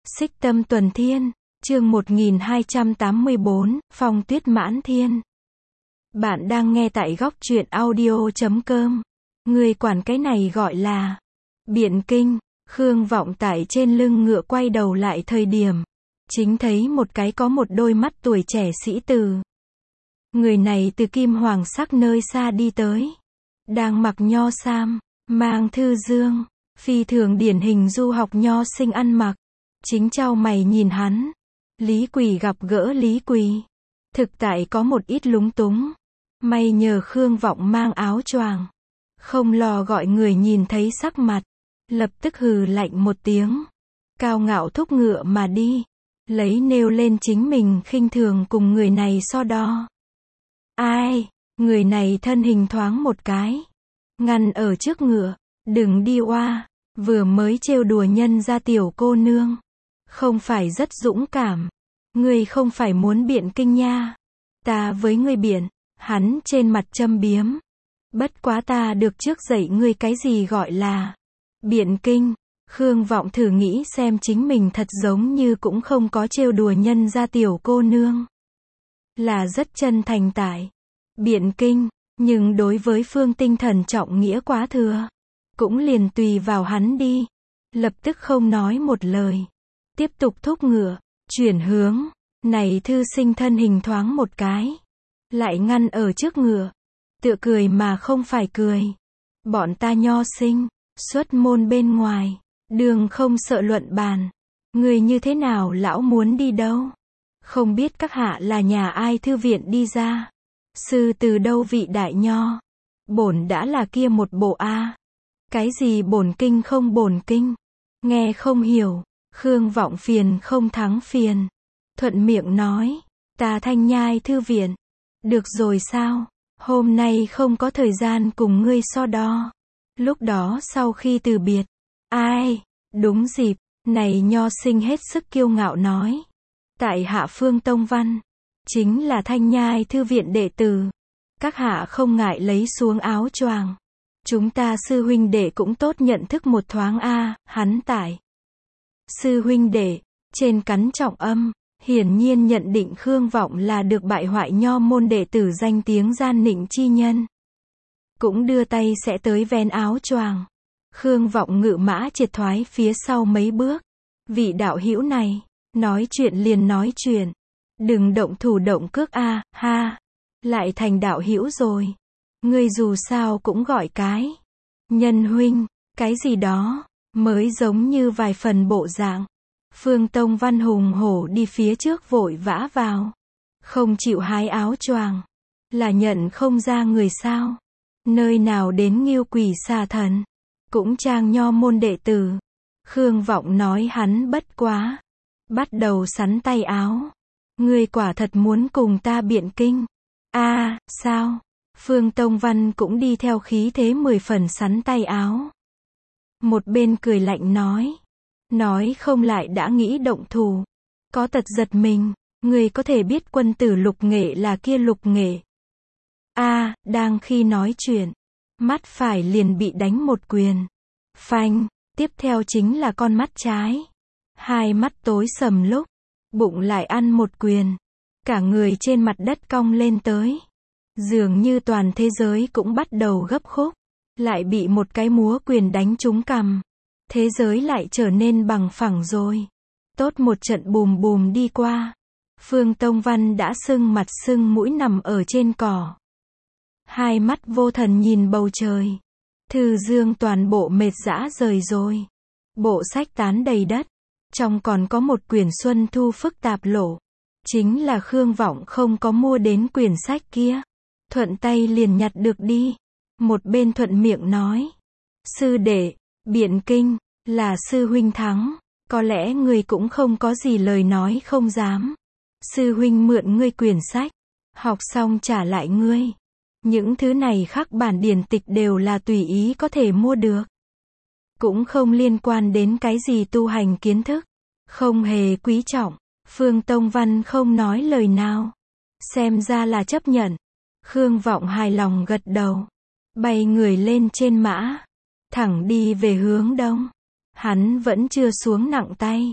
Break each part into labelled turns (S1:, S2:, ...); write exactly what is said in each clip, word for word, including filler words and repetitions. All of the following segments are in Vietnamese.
S1: Xích Tâm Tuần Thiên, chương một nghìn hai trăm tám mươi bốn, Phong Tuyết Mãn Thiên. Bạn đang nghe tại góc truyện audio chấm com. Người quản cái này gọi là Biện Kinh. Khương Vọng tại trên lưng ngựa quay đầu lại thời điểm, chính thấy một cái có một đôi mắt tuổi trẻ sĩ tử. Người này từ Kim Hoàng Sắc nơi xa đi tới, đang mặc nho sam, mang thư dương, phi thường điển hình du học nho sinh ăn mặc. Chính chau mày nhìn hắn. Lý Quỳ gặp gỡ Lý Quỳ, thực tại có một ít lúng túng. May nhờ Khương Vọng mang áo choàng, không lo gọi người nhìn thấy sắc mặt, lập tức hừ lạnh một tiếng, cao ngạo thúc ngựa mà đi, lấy nêu lên chính mình khinh thường cùng người này so đo. Ai, người này thân hình thoáng một cái, ngăn ở trước ngựa, đừng đi oa, vừa mới trêu đùa nhân ra tiểu cô nương, không phải rất dũng cảm, ngươi không phải muốn biện kinh nha, ta với ngươi biện. Hắn trên mặt châm biếm, bất quá ta được trước dạy ngươi cái gì gọi là biện kinh. Khương Vọng thử nghĩ xem chính mình thật giống như cũng không có trêu đùa nhân ra tiểu cô nương, là rất chân thành tại biện kinh, nhưng đối với phương tinh thần trọng nghĩa quá thừa, cũng liền tùy vào hắn đi, lập tức không nói một lời, tiếp tục thúc ngựa, chuyển hướng. Này thư sinh thân hình thoáng một cái, lại ngăn ở trước ngựa, tựa cười mà không phải cười. Bọn ta nho sinh, xuất môn bên ngoài, đường không sợ luận bàn. Người như thế nào lão muốn đi đâu? Không biết các hạ là nhà ai thư viện đi ra? Sư từ đâu vị đại nho? Bổn đã là kia một bộ a. Cái gì bổn kinh không bổn kinh? Nghe không hiểu. Khương Vọng phiền không thắng phiền, thuận miệng nói, ta Thanh Nhai thư viện. Được rồi sao, hôm nay không có thời gian cùng ngươi so đo. Lúc đó sau khi từ biệt, ai, đúng dịp, này nho sinh hết sức kiêu ngạo nói, tại hạ Phương Tông Văn, chính là Thanh Nhai thư viện đệ tử. Các hạ không ngại lấy xuống áo choàng, chúng ta sư huynh đệ cũng tốt nhận thức một thoáng a. Hắn tại sư huynh đệ, trên cắn trọng âm, hiển nhiên nhận định Khương Vọng là được bại hoại nho môn đệ tử danh tiếng gian nịnh chi nhân. Cũng đưa tay sẽ tới vén áo choàng. Khương Vọng ngự mã triệt thoái phía sau mấy bước. Vị đạo hữu này, nói chuyện liền nói chuyện, đừng động thủ động cước a. Ha, lại thành đạo hữu rồi. Ngươi dù sao cũng gọi cái nhân huynh, cái gì đó, mới giống như vài phần bộ dạng. Phương Tông Văn hùng hổ đi phía trước vội vã vào, không chịu hái áo choàng, là nhận không ra người sao? Nơi nào đến Nghiêu Quỷ xà thần, cũng trang nho môn đệ tử. Khương Vọng nói hắn bất quá, bắt đầu sắn tay áo. Ngươi quả thật muốn cùng ta biện kinh? A, à, sao? Phương Tông Văn cũng đi theo khí thế mười phần sắn tay áo. Một bên cười lạnh nói, nói không lại đã nghĩ động thủ. Có tật giật mình, người có thể biết quân tử Lục Nghệ là kia Lục Nghệ. A, à, đang khi nói chuyện, mắt phải liền bị đánh một quyền. Phanh, tiếp theo chính là con mắt trái. Hai mắt tối sầm lúc, bụng lại ăn một quyền. Cả người trên mặt đất cong lên tới. Dường như toàn thế giới cũng bắt đầu gấp khúc. Lại bị một cái múa quyền đánh trúng cằm. Thế giới lại trở nên bằng phẳng rồi. Tốt một trận bùm bùm đi qua. Phương Tông Văn đã sưng mặt sưng mũi nằm ở trên cỏ. Hai mắt vô thần nhìn bầu trời. Thư dương toàn bộ mệt rã rời rồi. Bộ sách tán đầy đất. Trong còn có một quyển Xuân Thu phức tạp lộ. Chính là Khương Vọng không có mua đến quyển sách kia. Thuận tay liền nhặt được đi. Một bên thuận miệng nói, sư đệ, biện kinh, là sư huynh thắng, có lẽ ngươi cũng không có gì lời nói không dám. Sư huynh mượn ngươi quyển sách, học xong trả lại ngươi. Những thứ này khắc bản điển tịch đều là tùy ý có thể mua được. Cũng không liên quan đến cái gì tu hành kiến thức, không hề quý trọng. Phương Tông Văn không nói lời nào, xem ra là chấp nhận. Khương Vọng hài lòng gật đầu, bay người lên trên mã, thẳng đi về hướng đông. Hắn vẫn chưa xuống nặng tay,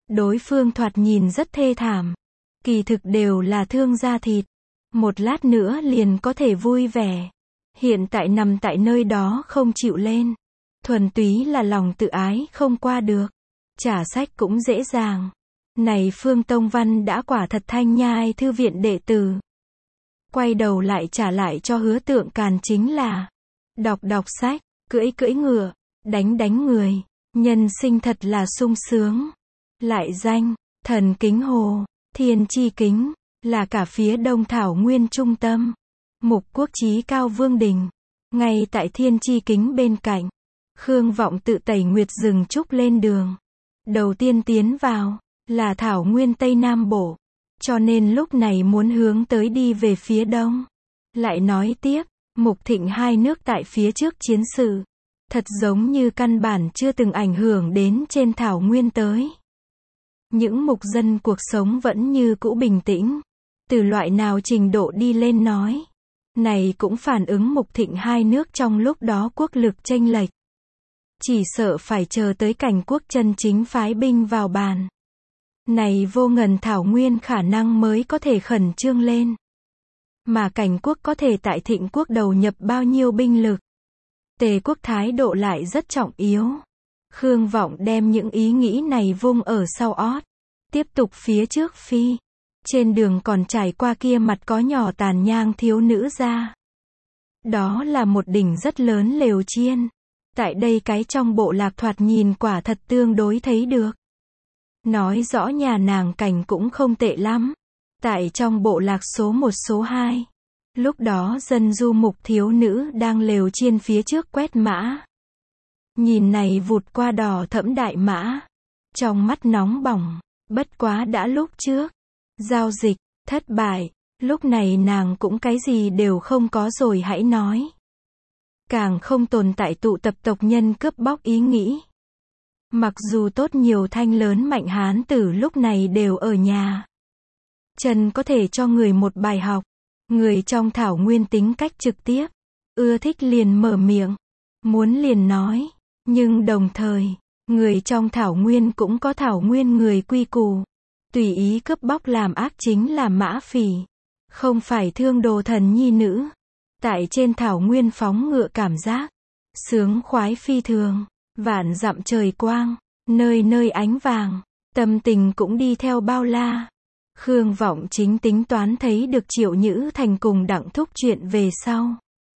S1: Đối phương thoạt nhìn rất thê thảm. Kỳ thực đều là thương da thịt. Một lát nữa liền có thể vui vẻ. Hiện tại nằm tại nơi đó không chịu lên. Thuần túy là lòng tự ái không qua được. Trả sách cũng dễ dàng. Này Phương Tông Văn đã quả thật thanh nhai thư viện đệ tử. Quay đầu lại trả lại cho Hứa Tượng Càn chính là đọc đọc sách, cưỡi cưỡi ngựa, đánh đánh người. Nhân sinh thật là sung sướng. Lại danh, Thần Kính Hồ, Thiên Chi Kính, là cả phía Đông Thảo Nguyên trung tâm. Mục quốc chí cao vương đình. Ngay tại Thiên Chi Kính bên cạnh. Khương Vọng tự tẩy nguyệt rừng trúc lên đường. Đầu tiên tiến vào, là Thảo Nguyên Tây Nam Bộ. Cho nên lúc này muốn hướng tới đi về phía đông. Lại nói tiếp, Mục Thịnh hai nước tại phía trước chiến sự. Thật giống như căn bản chưa từng ảnh hưởng đến trên Thảo Nguyên tới. Những mục dân cuộc sống vẫn như cũ bình tĩnh. Từ loại nào trình độ đi lên nói. Này cũng phản ứng Mục Thịnh hai nước trong lúc đó quốc lực chênh lệch. Chỉ sợ phải chờ tới cảnh quốc chân chính phái binh vào bàn. Này vô ngần Thảo Nguyên khả năng mới có thể khẩn trương lên. Mà cảnh quốc có thể tại Thịnh quốc đầu nhập bao nhiêu binh lực. Tề quốc thái độ lại rất trọng yếu. Khương Vọng đem những ý nghĩ này vung ở sau ót. Tiếp tục phía trước phi. Trên đường còn trải qua kia mặt có nhỏ tàn nhang thiếu nữ ra. Đó là một đỉnh rất lớn lều chiên. Tại đây cái trong bộ lạc thoạt nhìn quả thật tương đối thấy được. Nói rõ nhà nàng cảnh cũng không tệ lắm. Tại trong bộ lạc số một số hai. Lúc đó dân du mục thiếu nữ đang lều chiên phía trước quét mã. Nhìn này vụt qua đỏ thẫm đại mã. Trong mắt nóng bỏng. Bất quá đã lúc trước. Giao dịch, thất bại. Lúc này nàng cũng cái gì đều không có rồi hãy nói. Càng không tồn tại tụ tập tộc nhân cướp bóc ý nghĩ. Mặc dù tốt nhiều thanh lớn mạnh hán tử lúc này đều ở nhà. Trần có thể cho người một bài học. Người trong Thảo Nguyên tính cách trực tiếp. Ưa thích liền mở miệng. Muốn liền nói. Nhưng đồng thời, người trong Thảo Nguyên cũng có Thảo Nguyên người quy củ. Tùy ý cướp bóc làm ác chính là mã phỉ. Không phải thương đồ thần nhi nữ. Tại trên Thảo Nguyên phóng ngựa cảm giác. Sướng khoái phi thường. Vạn dặm trời quang. Nơi nơi ánh vàng. Tâm tình cũng đi theo bao la. Khương Vọng chính tính toán thấy được Triệu Nhữ Thành cùng Đặng Thúc chuyện về sau.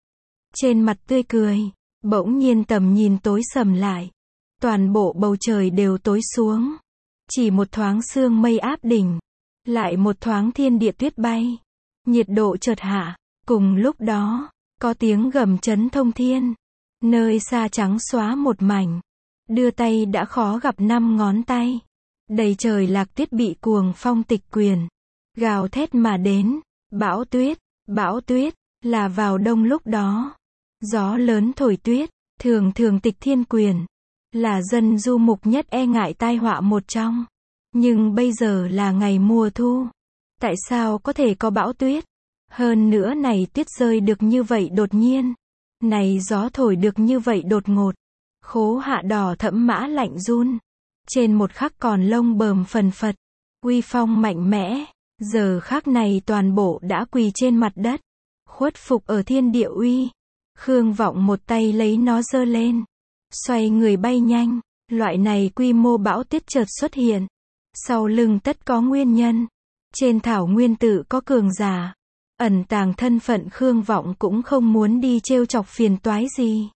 S1: Trên mặt tươi cười. Bỗng nhiên tầm nhìn tối sầm lại. Toàn bộ bầu trời đều tối xuống. Chỉ một thoáng sương mây áp đỉnh. Lại một thoáng thiên địa tuyết bay. Nhiệt độ chợt hạ. Cùng lúc đó, có tiếng gầm chấn thông thiên. Nơi xa trắng xóa một mảnh. Đưa tay đã khó gặp năm ngón tay. Đầy trời lạc tuyết bị cuồng phong tịch quyền. Gào thét mà đến. Bão tuyết, bão tuyết, là vào đông lúc đó. Gió lớn thổi tuyết, thường thường tịch thiên quyền. Là dân du mục nhất e ngại tai họa một trong. Nhưng bây giờ là ngày mùa thu. Tại sao có thể có bão tuyết? Hơn nữa này tuyết rơi được như vậy đột nhiên. Này gió thổi được như vậy đột ngột. Khố hạ đỏ thẫm mã lạnh run. Trên một khắc còn lông bờm phần phật. Uy phong mạnh mẽ. Giờ khắc này toàn bộ đã quỳ trên mặt đất. Khuất phục ở thiên địa uy. Khương Vọng một tay lấy nó giơ lên. Xoay người bay nhanh. Loại này quy mô bão tuyết chợt xuất hiện. Sau lưng tất có nguyên nhân. Trên Thảo Nguyên tự có cường giả. Ẩn tàng thân phận Khương Vọng cũng không muốn đi trêu chọc phiền toái gì.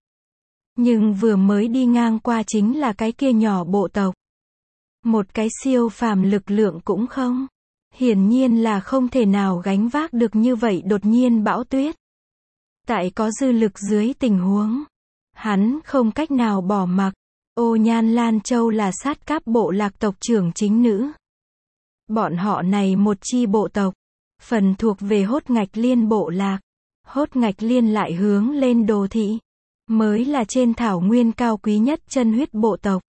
S1: Nhưng vừa mới đi ngang qua chính là cái kia nhỏ bộ tộc. Một cái siêu phàm lực lượng cũng không. Hiển nhiên là không thể nào gánh vác được như vậy đột nhiên bão tuyết. Tại có dư lực dưới tình huống. Hắn không cách nào bỏ mặc. Ô Nhan Lan Châu là sát cáp bộ lạc tộc trưởng chính nữ. Bọn họ này một chi bộ tộc. Phần thuộc về Hốt Ngạch Liên bộ lạc. Hốt Ngạch Liên lại hướng lên Đồ Thị. Mới là trên Thảo Nguyên cao quý nhất chân huyết bộ tộc.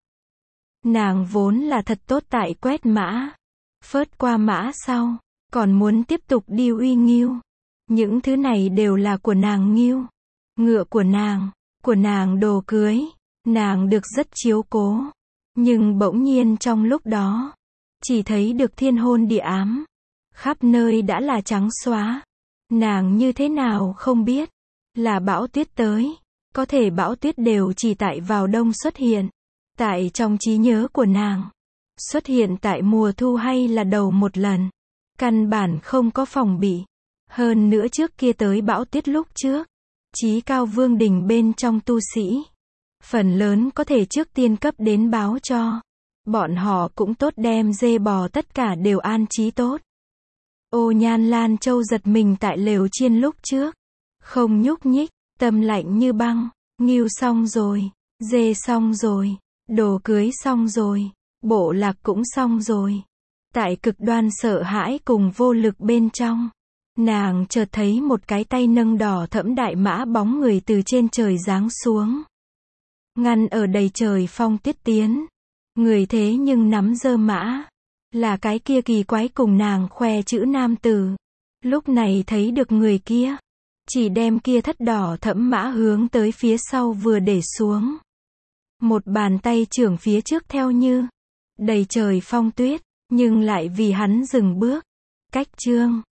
S1: Nàng vốn là thật tốt tại quét mã. Phớt qua mã sau. Còn muốn tiếp tục đi uy nghiêu. Những thứ này đều là của nàng nghiêu. Ngựa của nàng. Của nàng đồ cưới. Nàng được rất chiếu cố. Nhưng bỗng nhiên trong lúc đó. chỉ thấy được thiên hôn địa ám. Khắp nơi đã là trắng xóa. Nàng như thế nào không biết, là bão tuyết tới. Có thể bão tuyết đều chỉ tại vào đông xuất hiện. Tại trong trí nhớ của nàng, xuất hiện tại mùa thu hay là đầu một lần. Căn bản không có phòng bị. Hơn nữa trước kia tới bão tuyết lúc trước, Chí Cao Vương đình bên trong tu sĩ, phần lớn có thể trước tiên cấp đến báo cho. Bọn họ cũng tốt đem dê bò tất cả đều an trí tốt. Ô Nhan Lan Châu giật mình tại lều chiên lúc trước. Không nhúc nhích, tâm lạnh như băng. Ngưu xong rồi, dê xong rồi, đồ cưới xong rồi, bộ lạc cũng xong rồi. Tại cực đoan sợ hãi cùng vô lực bên trong, nàng chợt thấy một cái tay nâng đỏ thẫm đại mã bóng người từ trên trời giáng xuống. Ngăn ở đầy trời phong tuyết tiến. Người thế nhưng nắm dơ mã. Là cái kia kỳ quái cùng nàng khoe chữ nam tử. Lúc này thấy được người kia, chỉ đem kia thất đỏ thẫm mã hướng tới phía sau vừa để xuống. Một bàn tay trưởng phía trước theo như đầy trời phong tuyết, nhưng lại vì hắn dừng bước. Cách chương